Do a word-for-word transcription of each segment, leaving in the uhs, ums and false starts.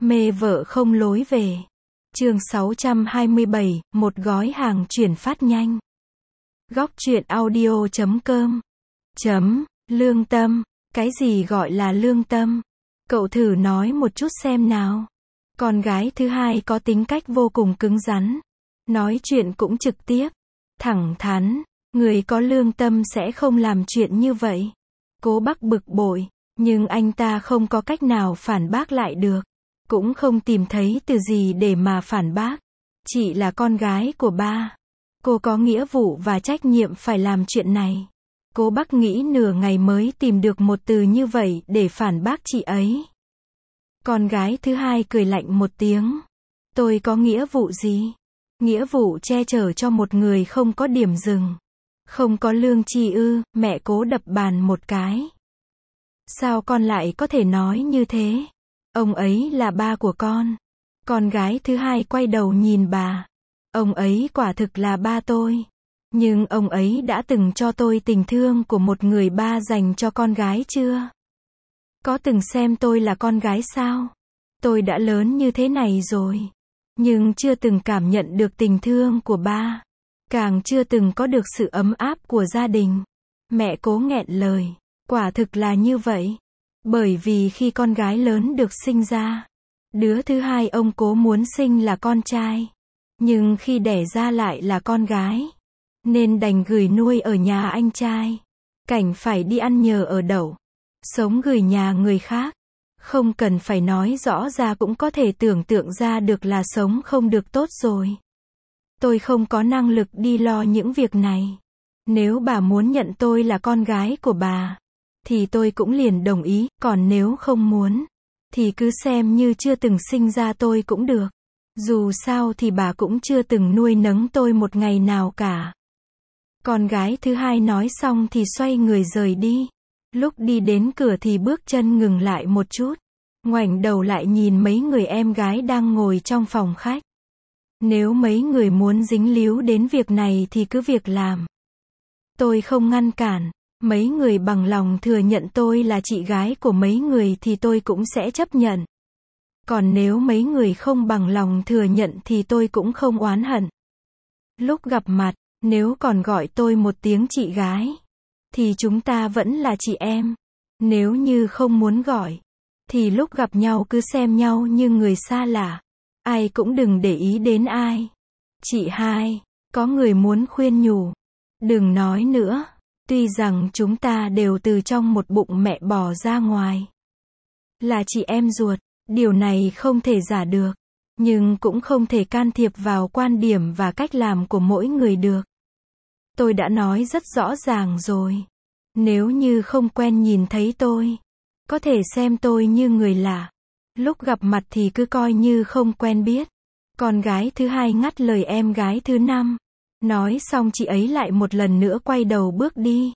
Mê vợ không lối về. Chương sáu trăm hai mươi bảy, một gói hàng chuyển phát nhanh. Góc truyện audio chấm com. Chấm, lương tâm. Cái gì gọi là lương tâm? Cậu thử nói một chút xem nào. Con gái thứ hai có tính cách vô cùng cứng rắn. Nói chuyện cũng trực tiếp, thẳng thắn. Người có lương tâm sẽ không làm chuyện như vậy. Cố Bắc bực bội, nhưng anh ta không có cách nào phản bác lại được. Cũng không tìm thấy từ gì để mà phản bác. Chị là con gái của ba. Cô có nghĩa vụ và trách nhiệm phải làm chuyện này. Cố Bắc nghĩ nửa ngày mới tìm được một từ như vậy để phản bác chị ấy. Con gái thứ hai cười lạnh một tiếng. Tôi có nghĩa vụ gì? Nghĩa vụ che chở cho một người không có điểm dừng. Không có lương chi ư? Mẹ Cố đập bàn một cái. Sao con lại có thể nói như thế? Ông ấy là ba của con. Con gái thứ hai quay đầu nhìn bà. Ông ấy quả thực là ba tôi. Nhưng ông ấy đã từng cho tôi tình thương của một người ba dành cho con gái chưa? Có từng xem tôi là con gái sao? Tôi đã lớn như thế này rồi. Nhưng chưa từng cảm nhận được tình thương của ba. Càng chưa từng có được sự ấm áp của gia đình. Mẹ Cố nghẹn lời. Quả thực là như vậy. Bởi vì khi con gái lớn được sinh ra, đứa thứ hai ông Cố muốn sinh là con trai. Nhưng khi đẻ ra lại là con gái, nên đành gửi nuôi ở nhà anh trai. Cảnh phải đi ăn nhờ ở đậu, sống gửi nhà người khác. Không cần phải nói rõ ra cũng có thể tưởng tượng ra được là sống không được tốt rồi. Tôi không có năng lực đi lo những việc này. Nếu bà muốn nhận tôi là con gái của bà, thì tôi cũng liền đồng ý, còn nếu không muốn, thì cứ xem như chưa từng sinh ra tôi cũng được. Dù sao thì bà cũng chưa từng nuôi nấng tôi một ngày nào cả. Con gái thứ hai nói xong thì xoay người rời đi. Lúc đi đến cửa thì bước chân ngừng lại một chút. Ngoảnh đầu lại nhìn mấy người em gái đang ngồi trong phòng khách. Nếu mấy người muốn dính líu đến việc này thì cứ việc làm. Tôi không ngăn cản. Mấy người bằng lòng thừa nhận tôi là chị gái của mấy người thì tôi cũng sẽ chấp nhận. Còn nếu mấy người không bằng lòng thừa nhận thì tôi cũng không oán hận. Lúc gặp mặt, nếu còn gọi tôi một tiếng chị gái, thì chúng ta vẫn là chị em. Nếu như không muốn gọi, thì lúc gặp nhau cứ xem nhau như người xa lạ. Ai cũng đừng để ý đến ai. Chị hai, có người muốn khuyên nhủ. Đừng nói nữa. Tuy rằng chúng ta đều từ trong một bụng mẹ bò ra ngoài. Là chị em ruột, điều này không thể giả được. Nhưng cũng không thể can thiệp vào quan điểm và cách làm của mỗi người được. Tôi đã nói rất rõ ràng rồi. Nếu như không quen nhìn thấy tôi, có thể xem tôi như người lạ. Lúc gặp mặt thì cứ coi như không quen biết. Con gái thứ hai ngắt lời em gái thứ năm. Nói xong chị ấy lại một lần nữa quay đầu bước đi.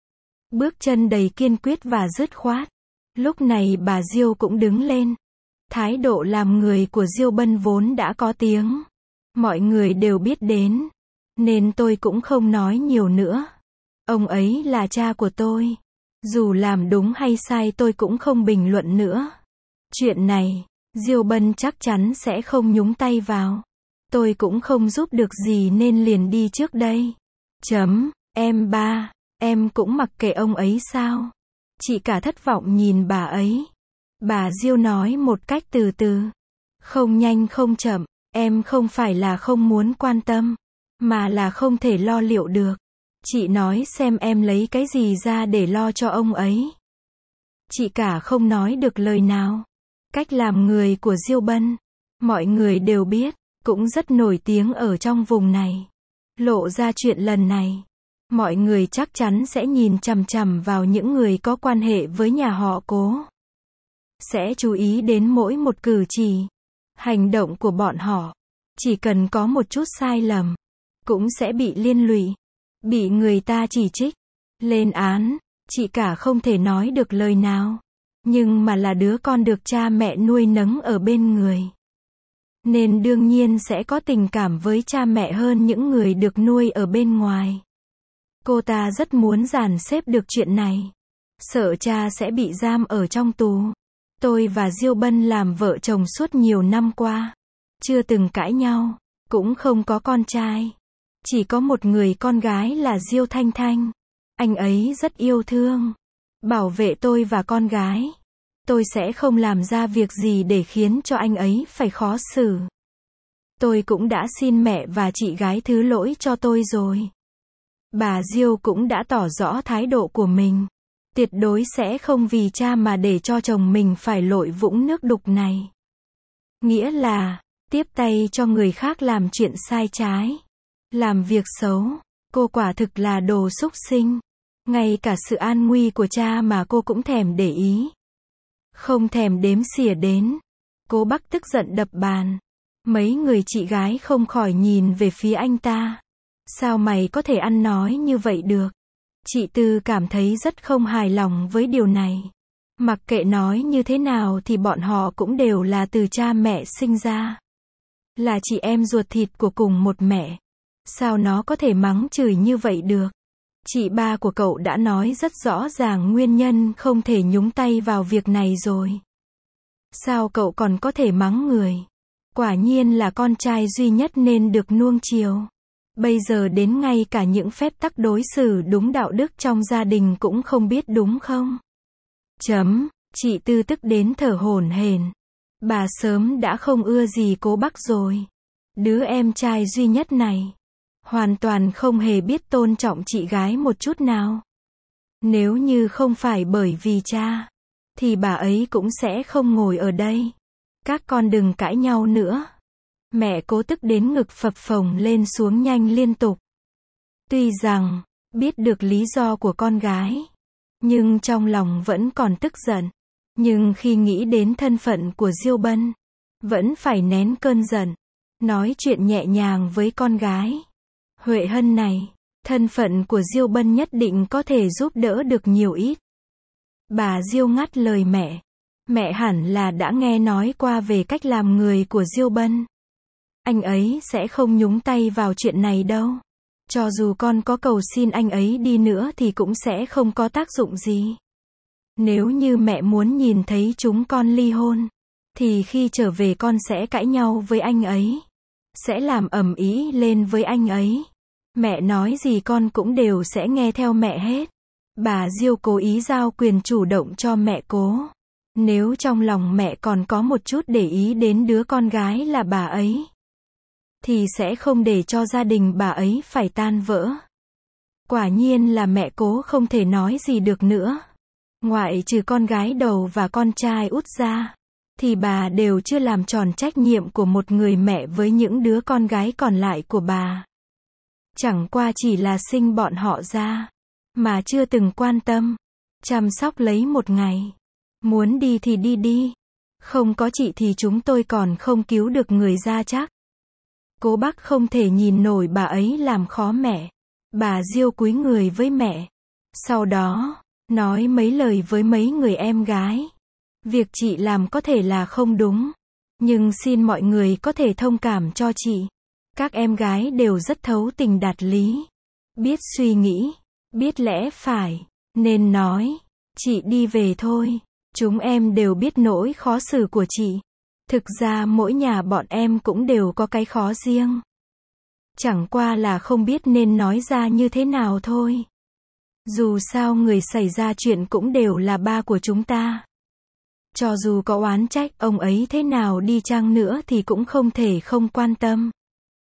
Bước chân đầy kiên quyết và dứt khoát. Lúc này bà Diêu cũng đứng lên. Thái độ làm người của Diêu Bân vốn đã có tiếng. Mọi người đều biết đến. Nên tôi cũng không nói nhiều nữa. Ông ấy là cha của tôi. Dù làm đúng hay sai tôi cũng không bình luận nữa. Chuyện này, Diêu Bân chắc chắn sẽ không nhúng tay vào. Tôi cũng không giúp được gì nên liền đi trước đây. Chấm, em ba, em cũng mặc kệ ông ấy sao? Chị cả thất vọng nhìn bà ấy. Bà Diêu nói một cách từ từ. Không nhanh không chậm, em không phải là không muốn quan tâm, mà là không thể lo liệu được. Chị nói xem em lấy cái gì ra để lo cho ông ấy. Chị cả không nói được lời nào. Cách làm người của Diêu Bân, mọi người đều biết. Cũng rất nổi tiếng ở trong vùng này. Lộ ra chuyện lần này, mọi người chắc chắn sẽ nhìn chằm chằm vào những người có quan hệ với nhà họ Cố. Sẽ chú ý đến mỗi một cử chỉ, hành động của bọn họ. Chỉ cần có một chút sai lầm, cũng sẽ bị liên lụy, bị người ta chỉ trích, lên án. Chị cả không thể nói được lời nào, nhưng mà là đứa con được cha mẹ nuôi nấng ở bên người. Nên đương nhiên sẽ có tình cảm với cha mẹ hơn những người được nuôi ở bên ngoài. Cô ta rất muốn dàn xếp được chuyện này. Sợ cha sẽ bị giam ở trong tù. Tôi và Diêu Bân làm vợ chồng suốt nhiều năm qua. Chưa từng cãi nhau, cũng không có con trai. Chỉ có một người con gái là Diêu Thanh Thanh. Anh ấy rất yêu thương, bảo vệ tôi và con gái. Tôi sẽ không làm ra việc gì để khiến cho anh ấy phải khó xử. Tôi cũng đã xin mẹ và chị gái thứ lỗi cho tôi rồi. Bà Diêu cũng đã tỏ rõ thái độ của mình. Tuyệt đối sẽ không vì cha mà để cho chồng mình phải lội vũng nước đục này. Nghĩa là, tiếp tay cho người khác làm chuyện sai trái. Làm việc xấu. Cô quả thực là đồ súc sinh. Ngay cả sự an nguy của cha mà cô cũng thèm để ý. Không thèm đếm xỉa đến. Cố Bắc tức giận đập bàn. Mấy người chị gái không khỏi nhìn về phía anh ta. Sao mày có thể ăn nói như vậy được? Chị Tư cảm thấy rất không hài lòng với điều này. Mặc kệ nói như thế nào thì bọn họ cũng đều là từ cha mẹ sinh ra. Là chị em ruột thịt của cùng một mẹ. Sao nó có thể mắng chửi như vậy được? Chị ba của cậu đã nói rất rõ ràng nguyên nhân không thể nhúng tay vào việc này rồi. Sao cậu còn có thể mắng người? Quả nhiên là con trai duy nhất nên được nuông chiều. Bây giờ đến ngay cả những phép tắc đối xử đúng đạo đức trong gia đình cũng không biết đúng không? Chấm, chị Tư tức đến thở hổn hển. Bà sớm đã không ưa gì Cố Bắc rồi. Đứa em trai duy nhất này. Hoàn toàn không hề biết tôn trọng chị gái một chút nào. Nếu như không phải bởi vì cha, thì bà ấy cũng sẽ không ngồi ở đây. Các con đừng cãi nhau nữa. Mẹ Cố tức đến ngực phập phồng lên xuống nhanh liên tục. Tuy rằng, biết được lý do của con gái, nhưng trong lòng vẫn còn tức giận. Nhưng khi nghĩ đến thân phận của Diêu Bân, vẫn phải nén cơn giận. Nói chuyện nhẹ nhàng với con gái. Huệ Hân này, thân phận của Diêu Bân nhất định có thể giúp đỡ được nhiều ít. Bà Diêu ngắt lời mẹ. Mẹ hẳn là đã nghe nói qua về cách làm người của Diêu Bân. Anh ấy sẽ không nhúng tay vào chuyện này đâu. Cho dù con có cầu xin anh ấy đi nữa thì cũng sẽ không có tác dụng gì. Nếu như mẹ muốn nhìn thấy chúng con ly hôn, thì khi trở về con sẽ cãi nhau với anh ấy. Sẽ làm ầm ĩ lên với anh ấy. Mẹ nói gì con cũng đều sẽ nghe theo mẹ hết. Bà Diêu cố ý giao quyền chủ động cho mẹ Cố. Nếu trong lòng mẹ còn có một chút để ý đến đứa con gái là bà ấy, thì sẽ không để cho gia đình bà ấy phải tan vỡ. Quả nhiên là mẹ Cố không thể nói gì được nữa. Ngoại trừ con gái đầu và con trai út ra, thì bà đều chưa làm tròn trách nhiệm của một người mẹ với những đứa con gái còn lại của bà. Chẳng qua chỉ là sinh bọn họ ra, mà chưa từng quan tâm, chăm sóc lấy một ngày. Muốn đi thì đi đi. Không có chị thì chúng tôi còn không cứu được người ra chắc. Cố Bắc không thể nhìn nổi bà ấy làm khó mẹ. Bà Diêu cúi người với mẹ. Sau đó, nói mấy lời với mấy người em gái. Việc chị làm có thể là không đúng, nhưng xin mọi người có thể thông cảm cho chị. Các em gái đều rất thấu tình đạt lý. Biết suy nghĩ, biết lẽ phải. Nên nói, chị đi về thôi. Chúng em đều biết nỗi khó xử của chị. Thực ra mỗi nhà bọn em cũng đều có cái khó riêng. Chẳng qua là không biết nên nói ra như thế nào thôi. Dù sao người xảy ra chuyện cũng đều là ba của chúng ta. Cho dù có oán trách ông ấy thế nào đi chăng nữa thì cũng không thể không quan tâm.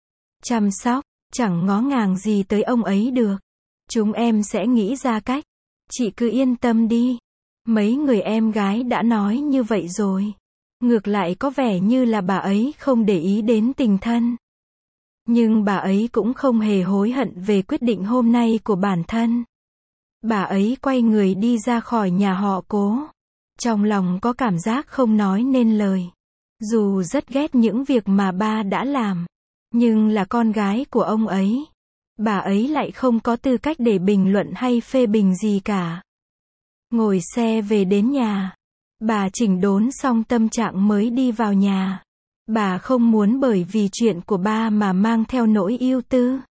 Chăm sóc, chẳng ngó ngàng gì tới ông ấy được. Chúng em sẽ nghĩ ra cách. Chị cứ yên tâm đi. Mấy người em gái đã nói như vậy rồi. Ngược lại có vẻ như là bà ấy không để ý đến tình thân. Nhưng bà ấy cũng không hề hối hận về quyết định hôm nay của bản thân. Bà ấy quay người đi ra khỏi nhà họ Cố. Trong lòng có cảm giác không nói nên lời. Dù rất ghét những việc mà ba đã làm, nhưng là con gái của ông ấy. Bà ấy lại không có tư cách để bình luận hay phê bình gì cả. Ngồi xe về đến nhà. Bà chỉnh đốn xong tâm trạng mới đi vào nhà. Bà không muốn bởi vì chuyện của ba mà mang theo nỗi ưu tư,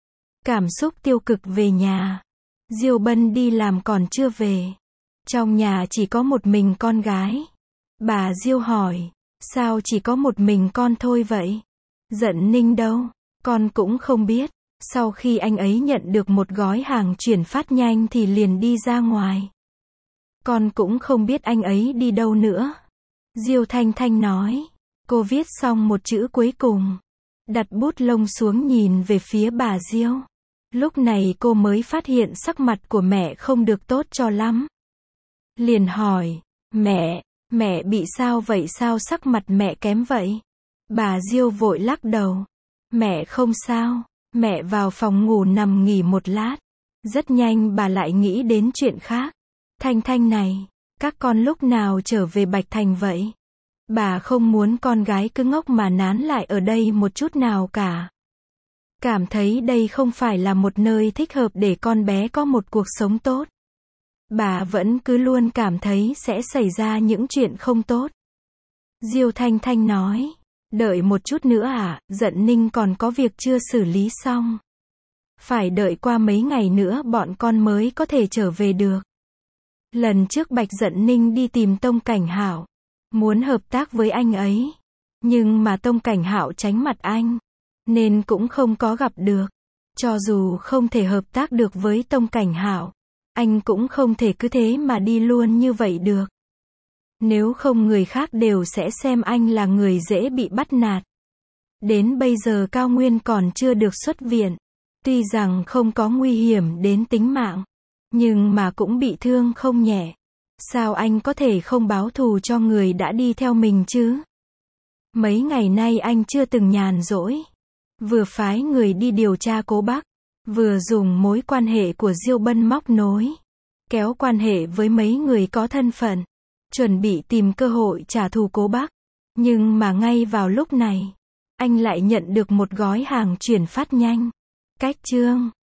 cảm xúc tiêu cực về nhà. Diêu Bân đi làm còn chưa về. Trong nhà chỉ có một mình con gái. Bà Diêu hỏi, sao chỉ có một mình con thôi vậy? Dận Ninh đâu? Con cũng không biết. Sau khi anh ấy nhận được một gói hàng chuyển phát nhanh thì liền đi ra ngoài. Con cũng không biết anh ấy đi đâu nữa. Diêu Thanh Thanh nói. Cô viết xong một chữ cuối cùng. Đặt bút lông xuống nhìn về phía bà Diêu. Lúc này cô mới phát hiện sắc mặt của mẹ không được tốt cho lắm. Liền hỏi, mẹ, mẹ bị sao vậy, sao sắc mặt mẹ kém vậy? Bà Diêu vội lắc đầu. Mẹ không sao, mẹ vào phòng ngủ nằm nghỉ một lát. Rất nhanh bà lại nghĩ đến chuyện khác. Thanh Thanh này, các con lúc nào trở về Bạch Thành vậy? Bà không muốn con gái cứ ngốc mà nán lại ở đây một chút nào cả. Cảm thấy đây không phải là một nơi thích hợp để con bé có một cuộc sống tốt. Bà vẫn cứ luôn cảm thấy sẽ xảy ra những chuyện không tốt. Diêu Thanh Thanh nói, đợi một chút nữa à, Dận Ninh còn có việc chưa xử lý xong. Phải đợi qua mấy ngày nữa bọn con mới có thể trở về được. Lần trước Bạch Dận Ninh đi tìm Tông Cảnh Hạo, muốn hợp tác với anh ấy. Nhưng mà Tông Cảnh Hạo tránh mặt anh, nên cũng không có gặp được. Cho dù không thể hợp tác được với Tông Cảnh Hạo, anh cũng không thể cứ thế mà đi luôn như vậy được. Nếu không người khác đều sẽ xem anh là người dễ bị bắt nạt. Đến bây giờ Cao Nguyên còn chưa được xuất viện. Tuy rằng không có nguy hiểm đến tính mạng, nhưng mà cũng bị thương không nhẹ. Sao anh có thể không báo thù cho người đã đi theo mình chứ? Mấy ngày nay anh chưa từng nhàn rỗi. Vừa phái người đi điều tra Cố Bắc, vừa dùng mối quan hệ của Diêu Bân móc nối, kéo quan hệ với mấy người có thân phận, chuẩn bị tìm cơ hội trả thù Cố Bắc. Nhưng mà ngay vào lúc này, anh lại nhận được một gói hàng chuyển phát nhanh. Cách chương